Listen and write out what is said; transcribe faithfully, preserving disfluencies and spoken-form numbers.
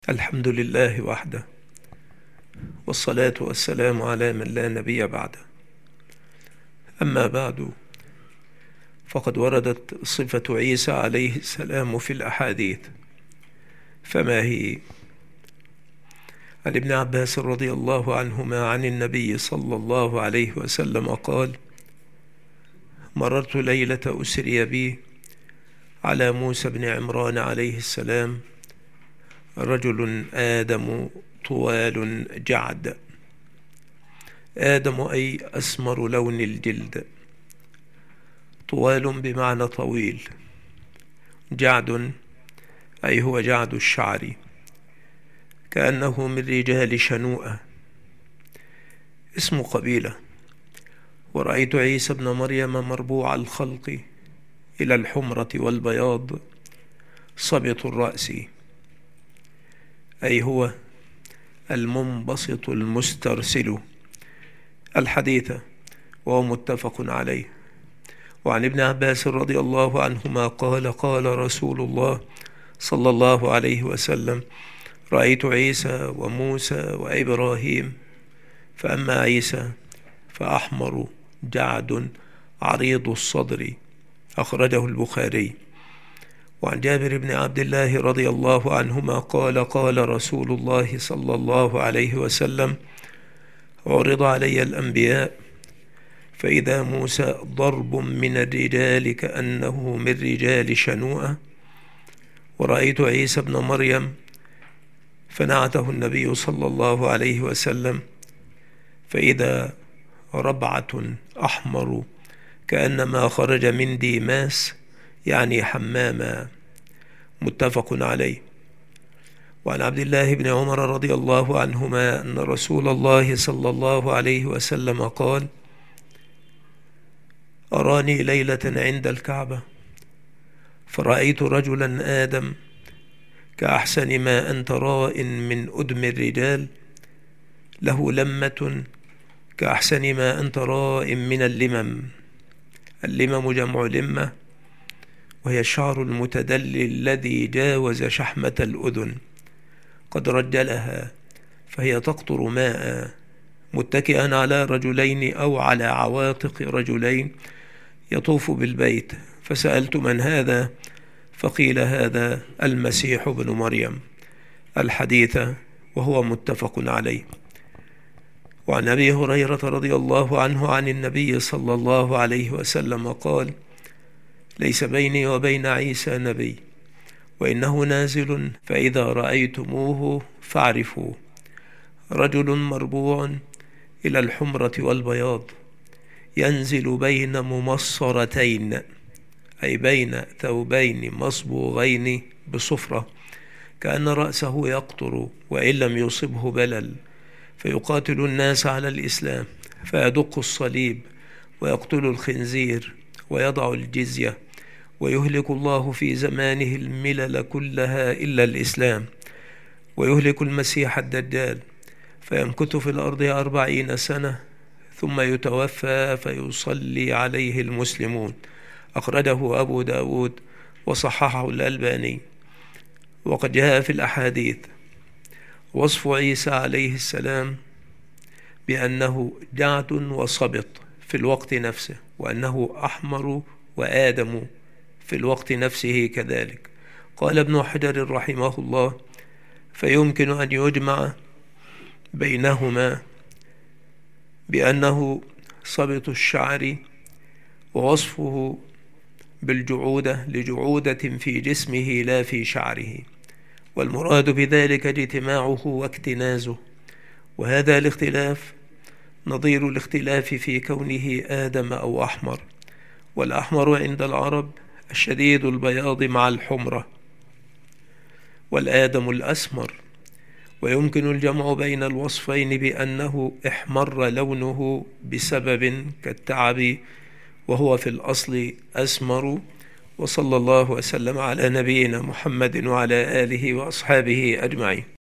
الحمد لله وحده، والصلاة والسلام على من لا نبي بعده. أما بعد، فقد وردت صفة عيسى عليه السلام في الأحاديث، فما هي؟ عن ابن عباس رضي الله عنهما عن النبي صلى الله عليه وسلم قال: مررت ليلة أسري بي على موسى بن عمران عليه السلام، رجل آدم طوال جعد. آدم أي أسمر لون الجلد، طوال بمعنى طويل، جعد أي هو جعد الشعر، كأنه من رجال شنوءة، اسم قبيلة. ورأيت عيسى ابن مريم مربوع الخلق إلى الحمرة والبياض، صبط الرأس، أي هو المنبسط المسترسل. الحديث وهو متفق عليه. وعن ابن عباس رضي الله عنهما قال: قال رسول الله صلى الله عليه وسلم: رأيت عيسى وموسى وإبراهيم، فأما عيسى فأحمر جعد عريض الصدر، أخرجه البخاري. وعن جابر بن عبد الله رضي الله عنهما قال: قال رسول الله صلى الله عليه وسلم: عرض علي الأنبياء، فإذا موسى ضرب من الرجال كأنه من رجال شنوءة، ورأيت عيسى ابن مريم فنعته النبي صلى الله عليه وسلم، فإذا ربعة أحمر كأنما خرج من ديماس، يعني حماما، متفق عليه. وعن عبد الله بن عمر رضي الله عنهما أن رسول الله صلى الله عليه وسلم قال: أراني ليلة عند الكعبة، فرأيت رجلا آدم كأحسن ما أنت راء من أدم الرجال، له لمة كأحسن ما أنت راء من اللمم. اللمم جمع لمة، وهي الشعر المتدلي الذي جاوز شحمة الأذن، قد رجلها فهي تقطر ماء، متكئا على رجلين أو على عواتق رجلين، يطوف بالبيت. فسألت: من هذا؟ فقيل: هذا المسيح ابن مريم. الحديث وهو متفق عليه. وعن أبي هريرة رضي الله عنه عن النبي صلى الله عليه وسلم قال: ليس بيني وبين عيسى نبي، وإنه نازل، فإذا رأيتموه فاعرفوه، رجل مربوع إلى الحمرة والبياض، ينزل بين ممصرتين، أي بين ثوبين مصبوغين بصفرة، كأن رأسه يقطر وإن لم يصبه بلل، فيقاتل الناس على الإسلام، فيدق الصليب ويقتل الخنزير ويضع الجزية، ويهلك الله في زمانه الملل كلها إلا الإسلام، ويهلك المسيح الدجال، فيمكث في الأرض أربعين سنة، ثم يتوفى فيصلي عليه المسلمون. أخرجه أبو داود وصححه الألباني. وقد جاء في الأحاديث وصف عيسى عليه السلام بأنه جعد وصبط في الوقت نفسه، وأنه أحمر وآدم في الوقت نفسه كذلك. قال ابن حجر رحمه الله: فيمكن أن يجمع بينهما بأنه صبط الشعر، ووصفه بالجعودة لجعودة في جسمه لا في شعره، والمراد بذلك اجتماعه واكتنازه. وهذا الاختلاف نظير الاختلاف في كونه آدم أو أحمر، والأحمر عند العرب الشديد البياض مع الحمرة، والآدم الأسمر. ويمكن الجمع بين الوصفين بأنه احمر لونه بسبب كالتعب، وهو في الأصل أسمر. وصلى الله وسلم على نبينا محمد وعلى آله وأصحابه أجمعين.